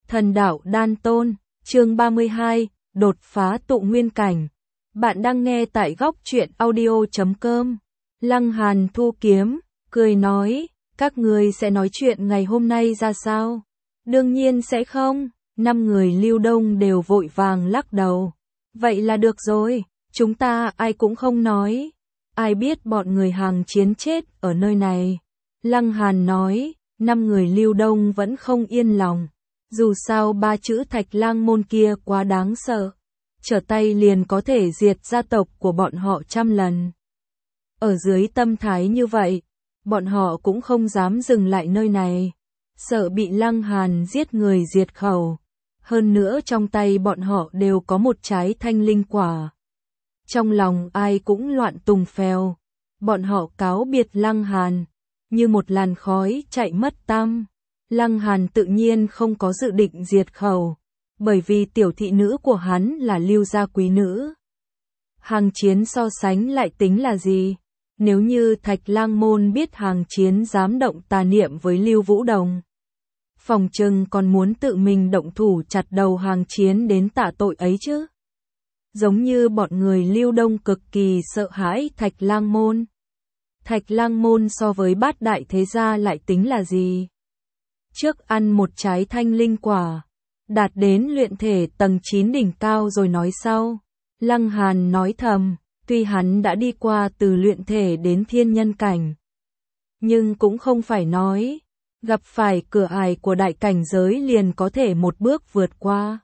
Thần đạo đan tôn, chương 32, đột phá tụ nguyên cảnh. Bạn đang nghe tại góc truyện audio.com. Lăng Hàn thu kiếm, cười nói, các người sẽ nói chuyện ngày hôm nay ra sao? Đương nhiên sẽ không, 5 người Lưu Đông đều vội vàng lắc đầu. Vậy là được rồi, chúng ta ai cũng không nói. Ai biết bọn người Hàng Chiến chết ở nơi này. Lăng Hàn nói, 5 người Lưu Đông vẫn không yên lòng. Dù sao 3 chữ Thạch Lang môn kia quá đáng sợ. Trở tay liền có thể diệt gia tộc của bọn họ trăm lần. Ở dưới tâm thái như vậy, bọn họ cũng không dám dừng lại nơi này. Sợ bị Lăng Hàn giết người diệt khẩu. Hơn nữa trong tay bọn họ đều có một trái thanh linh quả. Trong lòng ai cũng loạn tùng phèo. Bọn họ cáo biệt Lăng Hàn, như một làn khói chạy mất tăm. Lăng Hàn tự nhiên không có dự định diệt khẩu, bởi vì tiểu thị nữ của hắn là Lưu gia quý nữ. Hàng Chiến so sánh lại tính là gì? Nếu như Thạch Lang môn biết Hàng Chiến dám động tà niệm với Lưu Vũ Đồng, phòng trừng còn muốn tự mình động thủ chặt đầu Hàng Chiến đến tạ tội ấy chứ. Giống như bọn người Lưu Đông cực kỳ sợ hãi Thạch Lang môn. Thạch Lang môn so với bát đại thế gia lại tính là gì? Trước ăn một trái thanh linh quả, đạt đến luyện thể tầng 9 đỉnh cao rồi nói sau. Lăng Hàn nói thầm, tuy hắn đã đi qua từ luyện thể đến thiên nhân cảnh, nhưng cũng không phải nói, gặp phải cửa ải của đại cảnh giới liền có thể một bước vượt qua.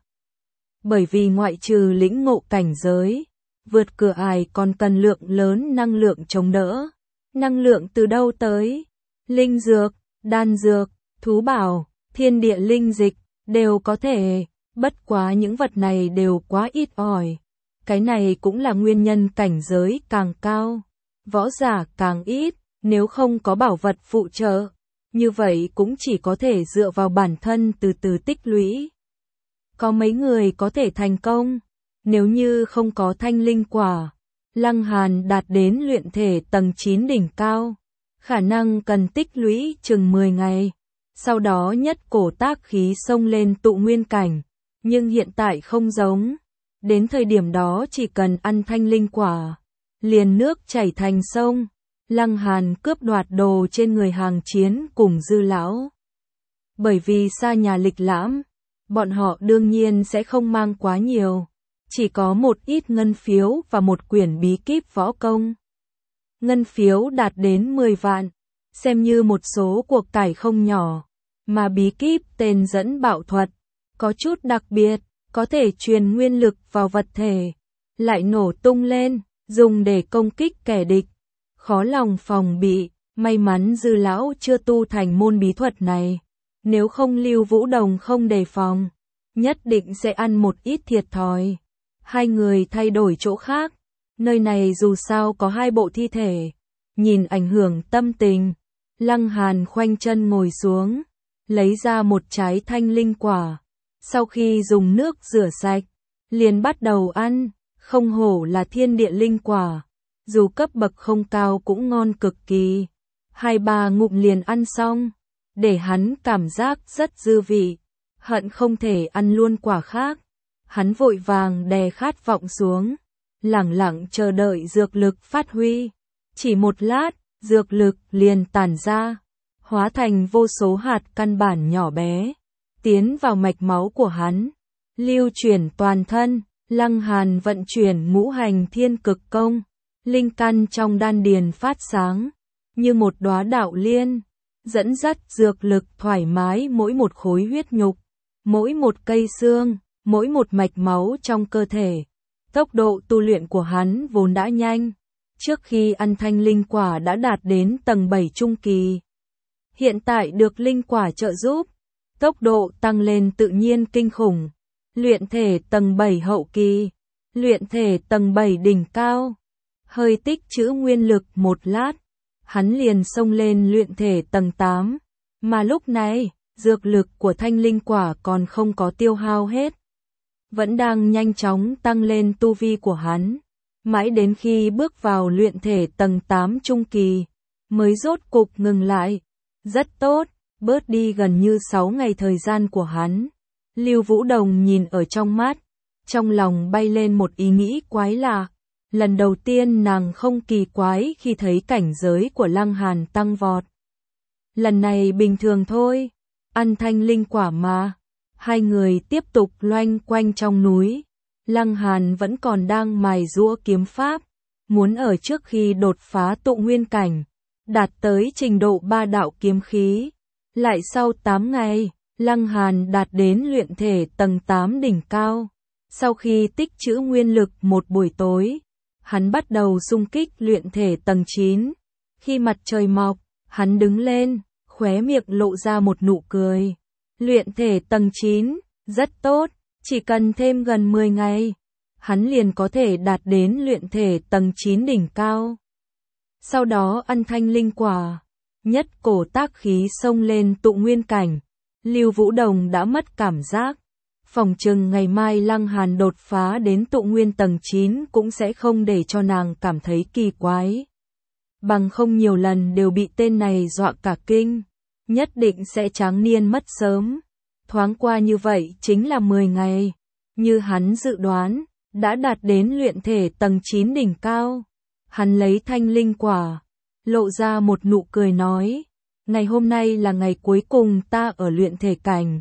Bởi vì ngoại trừ lĩnh ngộ cảnh giới, vượt cửa ải còn cần lượng lớn năng lượng chống đỡ. Năng lượng từ đâu tới? Linh dược, đan dược, thú bảo, thiên địa linh dịch, đều có thể, bất quá những vật này đều quá ít ỏi. Cái này cũng là nguyên nhân cảnh giới càng cao, võ giả càng ít, nếu không có bảo vật phụ trợ, như vậy cũng chỉ có thể dựa vào bản thân từ từ tích lũy. Có mấy người có thể thành công, nếu như không có thanh linh quả, Lăng Hàn đạt đến luyện thể tầng 9 đỉnh cao, khả năng cần tích lũy chừng 10 ngày. Sau đó nhất cổ tác khí xông lên tụ nguyên cảnh, nhưng hiện tại không giống. Đến thời điểm đó chỉ cần ăn thanh linh quả, liền nước chảy thành sông. Lăng Hàn cướp đoạt đồ trên người Hàng Chiến cùng Dư lão. Bởi vì xa nhà lịch lãm, bọn họ đương nhiên sẽ không mang quá nhiều, chỉ có một ít ngân phiếu và một quyển bí kíp võ công. Ngân phiếu đạt đến 10 vạn, xem như một số cuộc cải không nhỏ, mà bí kíp tên dẫn bạo thuật, có chút đặc biệt, có thể truyền nguyên lực vào vật thể, lại nổ tung lên, dùng để công kích kẻ địch, khó lòng phòng bị. May mắn Dư lão chưa tu thành môn bí thuật này, nếu không Lưu Vũ Đồng không đề phòng, nhất định sẽ ăn một ít thiệt thòi. Hai người thay đổi chỗ khác, nơi này dù sao có 2 bộ thi thể, nhìn ảnh hưởng tâm tình. Lăng Hàn khoanh chân ngồi xuống, lấy ra một trái thanh linh quả, sau khi dùng nước rửa sạch, liền bắt đầu ăn. Không hổ là thiên địa linh quả, dù cấp bậc không cao cũng ngon cực kỳ. 2-3 ngụm liền ăn xong, để hắn cảm giác rất dư vị, hận không thể ăn luôn quả khác. Hắn vội vàng đè khát vọng xuống, lẳng lặng chờ đợi dược lực phát huy. Chỉ một lát, dược lực liền tản ra, hóa thành vô số hạt căn bản nhỏ bé, tiến vào mạch máu của hắn, lưu chuyển toàn thân. Lăng Hàn vận chuyển ngũ hành thiên cực công, linh căn trong đan điền phát sáng, như một đóa đạo liên, dẫn dắt dược lực thoải mái mỗi một khối huyết nhục, mỗi một cây xương, mỗi một mạch máu trong cơ thể. Tốc độ tu luyện của hắn vốn đã nhanh, trước khi ăn thanh linh quả đã đạt đến tầng 7 trung kỳ. Hiện tại được linh quả trợ giúp, tốc độ tăng lên tự nhiên kinh khủng. Luyện thể tầng 7 hậu kỳ, luyện thể tầng 7 đỉnh cao. Hơi tích trữ nguyên lực một lát, hắn liền xông lên luyện thể tầng 8. Mà lúc này, dược lực của thanh linh quả còn không có tiêu hao hết, vẫn đang nhanh chóng tăng lên tu vi của hắn. Mãi đến khi bước vào luyện thể tầng 8 trung kỳ, mới rốt cục ngừng lại. Rất tốt, bớt đi gần như 6 ngày thời gian của hắn. Lưu Vũ Đồng nhìn ở trong mắt, trong lòng bay lên một ý nghĩ quái lạ. Lần đầu tiên nàng không kỳ quái khi thấy cảnh giới của Lăng Hàn tăng vọt. Lần này bình thường thôi, ăn thanh linh quả mà. Hai người tiếp tục loanh quanh trong núi. Lăng Hàn vẫn còn đang mài giũa kiếm pháp, muốn ở trước khi đột phá tụ nguyên cảnh, đạt tới trình độ 3 đạo kiếm khí. Lại sau 8 ngày, Lăng Hàn đạt đến luyện thể tầng 8 đỉnh cao. Sau khi tích trữ nguyên lực một buổi tối, hắn bắt đầu xung kích luyện thể tầng 9. Khi mặt trời mọc, hắn đứng lên, khóe miệng lộ ra một nụ cười. Luyện thể tầng 9, rất tốt, chỉ cần thêm gần 10 ngày, hắn liền có thể đạt đến luyện thể tầng 9 đỉnh cao. Sau đó ăn thanh linh quả, nhất cổ tác khí xông lên tụ nguyên cảnh. Lưu Vũ Đồng đã mất cảm giác. Phỏng chừng ngày mai Lăng Hàn đột phá đến tụ nguyên tầng 9 cũng sẽ không để cho nàng cảm thấy kỳ quái. Bằng không nhiều lần đều bị tên này dọa cả kinh, nhất định sẽ tráng niên mất sớm. Thoáng qua như vậy chính là 10 ngày, như hắn dự đoán, đã đạt đến luyện thể tầng 9 đỉnh cao. Hắn lấy thanh linh quả, lộ ra một nụ cười nói, ngày hôm nay là ngày cuối cùng ta ở luyện thể cảnh.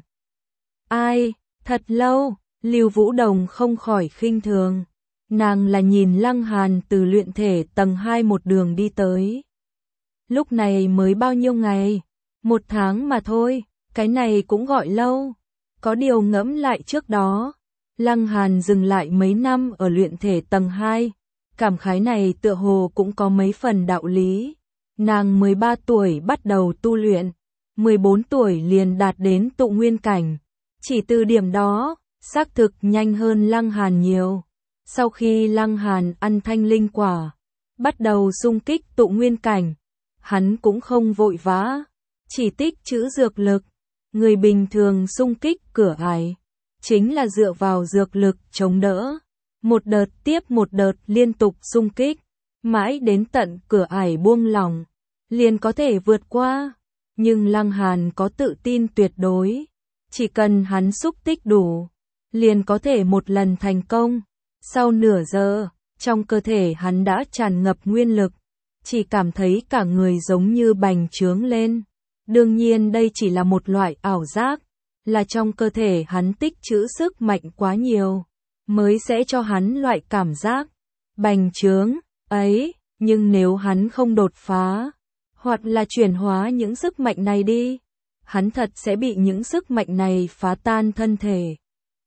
Ai, thật lâu, Lưu Vũ Đồng không khỏi khinh thường. Nàng là nhìn Lăng Hàn từ luyện thể tầng 2 một đường đi tới. Lúc này mới bao nhiêu ngày? 1 tháng mà thôi, cái này cũng gọi lâu. Có điều ngẫm lại trước đó, Lăng Hàn dừng lại mấy năm ở luyện thể tầng 2. Cảm khái này tựa hồ cũng có mấy phần đạo lý. Nàng 13 tuổi bắt đầu tu luyện, 14 tuổi liền đạt đến tụ nguyên cảnh. Chỉ từ điểm đó, xác thực nhanh hơn Lăng Hàn nhiều. Sau khi Lăng Hàn ăn thanh linh quả, bắt đầu xung kích tụ nguyên cảnh, hắn cũng không vội vã, chỉ tích trữ dược lực. Người bình thường xung kích cửa ải, chính là dựa vào dược lực chống đỡ. Một đợt tiếp một đợt liên tục xung kích, mãi đến tận cửa ải buông lỏng, liền có thể vượt qua. Nhưng Lăng Hàn có tự tin tuyệt đối, chỉ cần hắn xúc tích đủ, liền có thể một lần thành công. Sau nửa giờ, trong cơ thể hắn đã tràn ngập nguyên lực, chỉ cảm thấy cả người giống như bành trướng lên. Đương nhiên đây chỉ là một loại ảo giác, là trong cơ thể hắn tích trữ sức mạnh quá nhiều, mới sẽ cho hắn loại cảm giác bành trướng ấy. Nhưng nếu hắn không đột phá, hoặc là chuyển hóa những sức mạnh này đi, hắn thật sẽ bị những sức mạnh này phá tan thân thể.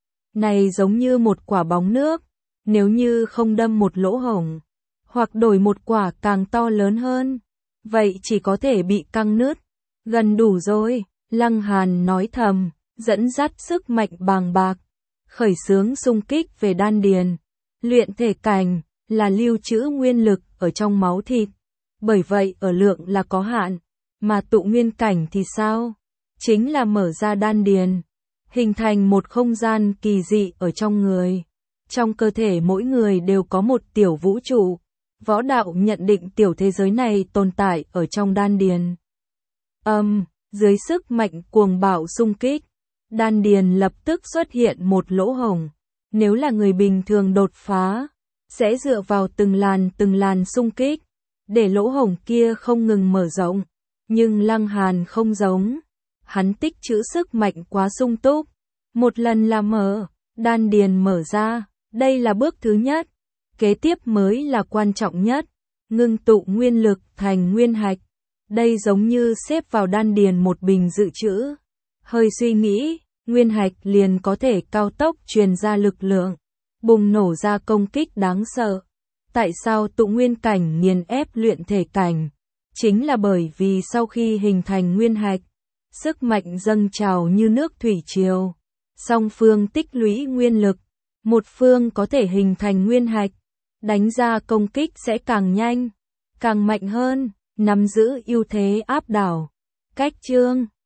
Này giống như một quả bóng nước, nếu như không đâm một lỗ hổng, hoặc đổi một quả càng to lớn hơn, vậy chỉ có thể bị căng nứt. Gần đủ rồi, Lăng Hàn nói thầm, dẫn dắt sức mạnh bàng bạc, khởi xướng xung kích về đan điền. Luyện thể cảnh là lưu trữ nguyên lực ở trong máu thịt, bởi vậy ở lượng là có hạn, mà tụ nguyên cảnh thì sao? Chính là mở ra đan điền, hình thành một không gian kỳ dị ở trong người. Trong cơ thể mỗi người đều có một tiểu vũ trụ. Võ đạo nhận định tiểu thế giới này tồn tại ở trong đan điền. Dưới sức mạnh cuồng bạo xung kích, đan điền lập tức xuất hiện một lỗ hổng. Nếu là người bình thường đột phá, sẽ dựa vào từng làn xung kích, để lỗ hổng kia không ngừng mở rộng. Nhưng Lăng Hàn không giống, hắn tích trữ sức mạnh quá sung túc, một lần là mở, đan điền mở ra, đây là bước thứ nhất. Kế tiếp mới là quan trọng nhất, ngưng tụ nguyên lực thành nguyên hạch. Đây giống như xếp vào đan điền một bình dự trữ. Hơi suy nghĩ, nguyên hạch liền có thể cao tốc truyền ra lực lượng, bùng nổ ra công kích đáng sợ. Tại sao tụ nguyên cảnh nghiền ép luyện thể cảnh? Chính là bởi vì sau khi hình thành nguyên hạch, sức mạnh dâng trào như nước thủy triều. Song phương tích lũy nguyên lực, một phương có thể hình thành nguyên hạch, đánh ra công kích sẽ càng nhanh, càng mạnh hơn, nắm giữ ưu thế áp đảo. Cách chương